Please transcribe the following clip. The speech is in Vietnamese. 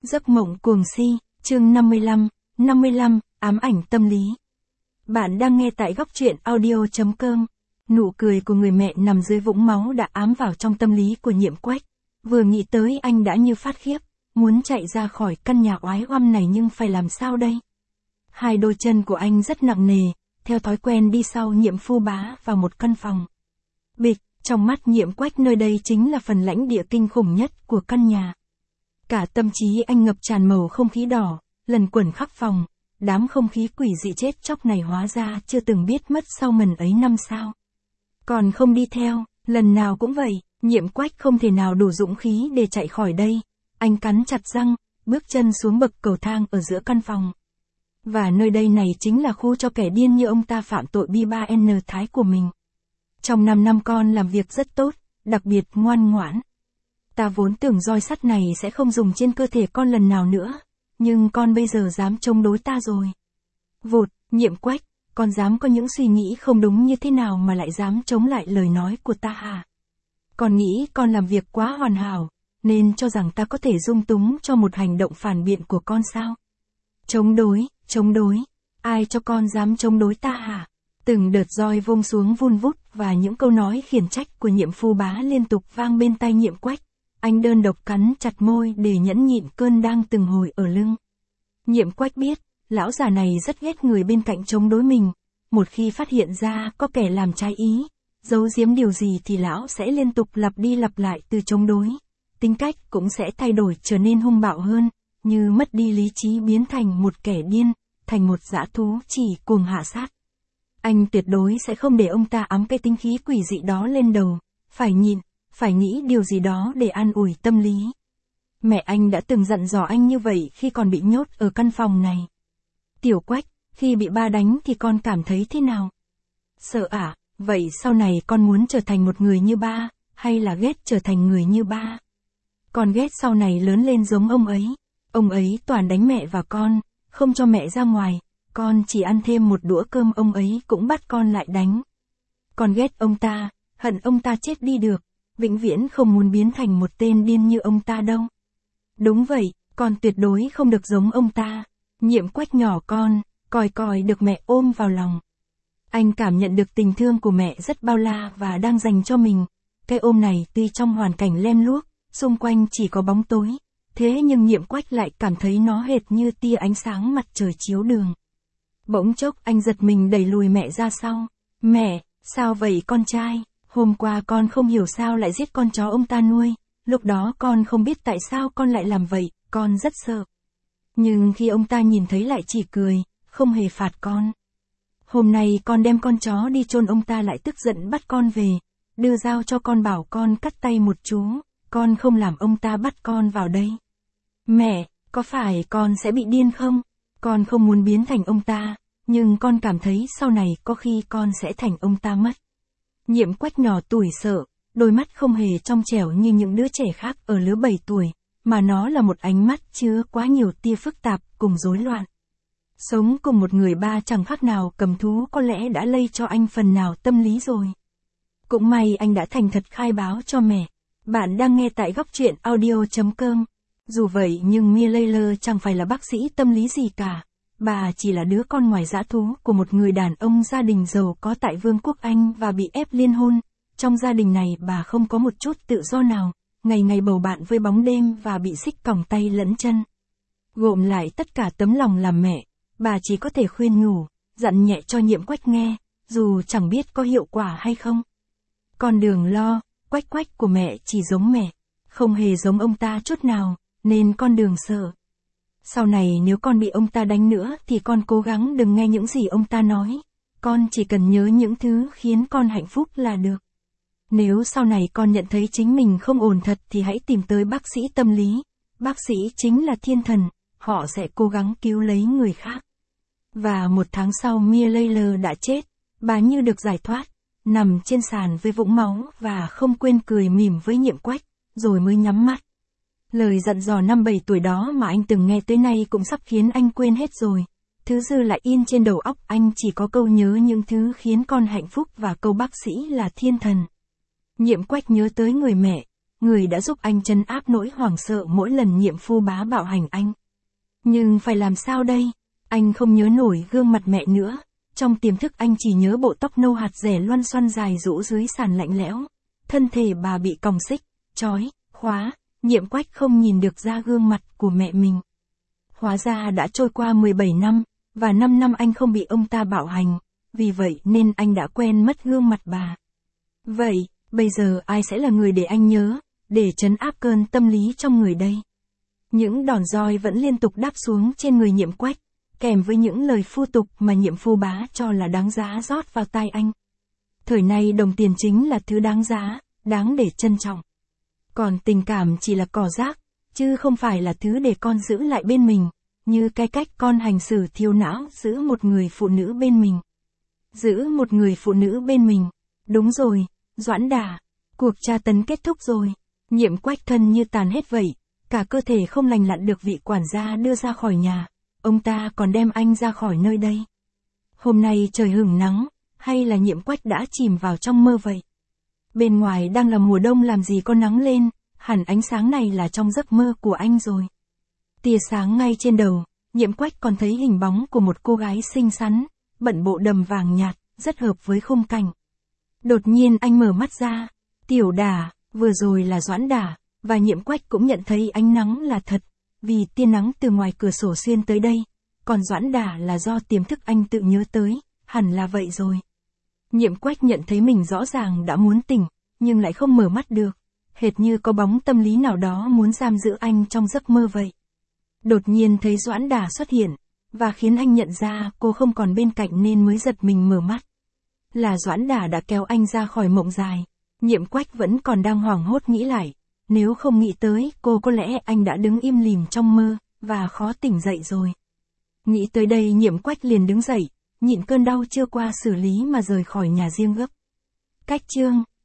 Giấc mộng cuồng si, chương 55, ám ảnh tâm lý. Bạn đang nghe tại góc truyện audio.com. Nụ cười của người mẹ nằm dưới vũng máu đã ám vào trong tâm lý của Nhiệm Quách. Vừa nghĩ tới anh đã như phát khiếp, muốn chạy ra khỏi căn nhà oái oăm này nhưng phải làm sao đây? Hai đôi chân của anh rất nặng nề, theo thói quen đi sau Nhiệm Phu Bá vào một căn phòng. Bịch, trong mắt Nhiệm Quách nơi đây chính là phần lãnh địa kinh khủng nhất của căn nhà. Cả tâm trí anh ngập tràn màu không khí đỏ, lần quẩn khắp phòng, đám không khí quỷ dị chết chóc này hóa ra chưa từng biết mất sau ngần ấy năm sao. Còn không đi theo, lần nào cũng vậy, Nhiệm Quách không thể nào đủ dũng khí để chạy khỏi đây. Anh cắn chặt răng, bước chân xuống bậc cầu thang ở giữa căn phòng. Và nơi đây này chính là khu cho kẻ điên như ông ta phạm tội bi-ba-n thái của mình. Trong 5 năm con làm việc rất tốt, đặc biệt ngoan ngoãn. Ta vốn tưởng roi sắt này sẽ không dùng trên cơ thể con lần nào nữa, nhưng con bây giờ dám chống đối ta rồi. Vụt, Nhiệm Quách, con dám có những suy nghĩ không đúng như thế nào mà lại dám chống lại lời nói của ta hả? Con nghĩ con làm việc quá hoàn hảo, nên cho rằng ta có thể dung túng cho một hành động phản biện của con sao? Chống đối, ai cho con dám chống đối ta hả? Từng đợt roi vung xuống vun vút và những câu nói khiển trách của Nhiệm Phu Bá liên tục vang bên tai Nhiệm Quách. Anh đơn độc cắn chặt môi để nhẫn nhịn cơn đang từng hồi ở lưng. Nhiệm Quách biết, lão già này rất ghét người bên cạnh chống đối mình. Một khi phát hiện ra có kẻ làm trái ý, giấu giếm điều gì thì lão sẽ liên tục lặp đi lặp lại từ chống đối. Tính cách cũng sẽ thay đổi trở nên hung bạo hơn, như mất đi lý trí biến thành một kẻ điên, thành một dã thú chỉ cuồng hạ sát. Anh tuyệt đối sẽ không để ông ta ám cái tính khí quỷ dị đó lên đầu, phải nhịn, phải nghĩ điều gì đó để an ủi tâm lý. Mẹ anh đã từng dặn dò anh như vậy khi còn bị nhốt ở căn phòng này. Tiểu Quách, khi bị ba đánh thì con cảm thấy thế nào? Sợ à? Vậy sau này con muốn trở thành một người như ba, hay là ghét trở thành người như ba? Con ghét sau này lớn lên giống ông ấy toàn đánh mẹ và con, không cho mẹ ra ngoài, con chỉ ăn thêm một đũa cơm ông ấy cũng bắt con lại đánh. Con ghét ông ta, hận ông ta chết đi được, vĩnh viễn không muốn biến thành một tên điên như ông ta đâu. Đúng vậy, con tuyệt đối không được giống ông ta. Nhiệm Quách nhỏ con, còi được mẹ ôm vào lòng. Anh cảm nhận được tình thương của mẹ rất bao la và đang dành cho mình. Cái ôm này tuy trong hoàn cảnh lem luốc, xung quanh chỉ có bóng tối, thế nhưng Nhiệm Quách lại cảm thấy nó hệt như tia ánh sáng mặt trời chiếu đường. Bỗng chốc anh giật mình đẩy lùi mẹ ra sau. Mẹ, sao vậy con trai? Hôm qua con không hiểu sao lại giết con chó ông ta nuôi, lúc đó con không biết tại sao con lại làm vậy, con rất sợ. Nhưng khi ông ta nhìn thấy lại chỉ cười, không hề phạt con. Hôm nay con đem con chó đi chôn ông ta lại tức giận bắt con về, đưa dao cho con bảo con cắt tay một chú, con không làm ông ta bắt con vào đây. Mẹ, có phải con sẽ bị điên không? Con không muốn biến thành ông ta, nhưng con cảm thấy sau này có khi con sẽ thành ông ta mất. Nhiệm Quách nhỏ tuổi sợ, đôi mắt không hề trong trẻo như những đứa trẻ khác ở lứa 7 tuổi, mà nó là một ánh mắt chứa quá nhiều tia phức tạp cùng rối loạn. Sống cùng một người ba chẳng khác nào cầm thú có lẽ đã lây cho anh phần nào tâm lý rồi. Cũng may anh đã thành thật khai báo cho mẹ. Bạn đang nghe tại góc truyện audio.com. Dù vậy nhưng Mia Layler chẳng phải là bác sĩ tâm lý gì cả. Bà chỉ là đứa con ngoài dã thú của một người đàn ông gia đình giàu có tại Vương quốc Anh và bị ép liên hôn. Trong gia đình này bà không có một chút tự do nào, ngày ngày bầu bạn với bóng đêm và bị xích còng tay lẫn chân. Gộm lại tất cả tấm lòng làm mẹ, bà chỉ có thể khuyên nhủ, dặn nhẹ cho Nhiệm Quách nghe, dù chẳng biết có hiệu quả hay không. Con đừng lo, Quách của mẹ chỉ giống mẹ, không hề giống ông ta chút nào, nên con đừng sợ. Sau này nếu con bị ông ta đánh nữa thì con cố gắng đừng nghe những gì ông ta nói, con chỉ cần nhớ những thứ khiến con hạnh phúc là được. Nếu sau này con nhận thấy chính mình không ổn thật thì hãy tìm tới bác sĩ tâm lý. Bác sĩ chính là thiên thần, họ sẽ cố gắng cứu lấy người khác. Và 1 tháng sau Mia Layler đã chết, bà như được giải thoát, nằm trên sàn với vũng máu và không quên cười mỉm với Nhiệm Quách, rồi mới nhắm mắt. Lời dặn dò năm 7 tuổi đó mà anh từng nghe tới nay cũng sắp khiến anh quên hết rồi. Thứ dư lại in trên đầu óc anh chỉ có câu nhớ những thứ khiến con hạnh phúc và câu bác sĩ là thiên thần. Nhiệm Quách nhớ tới người mẹ, người đã giúp anh trấn áp nỗi hoảng sợ mỗi lần Nhiệm Phu Bá bạo hành anh. Nhưng phải làm sao đây? Anh không nhớ nổi gương mặt mẹ nữa, trong tiềm thức anh chỉ nhớ bộ tóc nâu hạt rẻ loăn xoăn dài rũ dưới sàn lạnh lẽo. Thân thể bà bị còng xích, trói, khóa, Nhiệm Quách không nhìn được ra gương mặt của mẹ mình. Hóa ra đã trôi qua 17 năm, và 5 năm anh không bị ông ta bạo hành, vì vậy nên anh đã quen mất gương mặt bà. Vậy, bây giờ ai sẽ là người để anh nhớ, để trấn áp cơn tâm lý trong người đây? Những đòn roi vẫn liên tục đáp xuống trên người Nhiệm Quách, kèm với những lời phu tục mà Nhiệm Phu Bá cho là đáng giá rót vào tai anh. Thời nay đồng tiền chính là thứ đáng giá, đáng để trân trọng. Còn tình cảm chỉ là cỏ rác, chứ không phải là thứ để con giữ lại bên mình, như cái cách con hành xử thiếu não giữ một người phụ nữ bên mình. Giữ một người phụ nữ bên mình. Đúng rồi, Doãn Đà, cuộc tra tấn kết thúc rồi. Nhiệm Quách thân như tàn hết vậy, cả cơ thể không lành lặn được vị quản gia đưa ra khỏi nhà, ông ta còn đem anh ra khỏi nơi đây. Hôm nay trời hửng nắng, hay là Nhiệm Quách đã chìm vào trong mơ vậy? Bên ngoài đang là mùa đông làm gì có nắng lên, hẳn ánh sáng này là trong giấc mơ của anh rồi. Tia sáng ngay trên đầu, Nhiệm Quách còn thấy hình bóng của một cô gái xinh xắn, bận bộ đầm vàng nhạt, rất hợp với khung cảnh. Đột nhiên anh mở mắt ra, Tiểu Đà, vừa rồi là Doãn Đà, và Nhiệm Quách cũng nhận thấy ánh nắng là thật, vì tia nắng từ ngoài cửa sổ xuyên tới đây, còn Doãn Đà là do tiềm thức anh tự nhớ tới, hẳn là vậy rồi. Nhiệm Quách nhận thấy mình rõ ràng đã muốn tỉnh, nhưng lại không mở mắt được, hệt như có bóng tâm lý nào đó muốn giam giữ anh trong giấc mơ vậy. Đột nhiên thấy Doãn Đà xuất hiện, và khiến anh nhận ra cô không còn bên cạnh nên mới giật mình mở mắt. Là Doãn Đà đã kéo anh ra khỏi mộng dài. Nhiệm Quách vẫn còn đang hoảng hốt nghĩ lại, nếu không nghĩ tới cô có lẽ anh đã đứng im lìm trong mơ, và khó tỉnh dậy rồi. Nghĩ tới đây Nhiệm Quách liền đứng dậy, nhịn cơn đau chưa qua xử lý mà rời khỏi nhà riêng gấp. Cách chương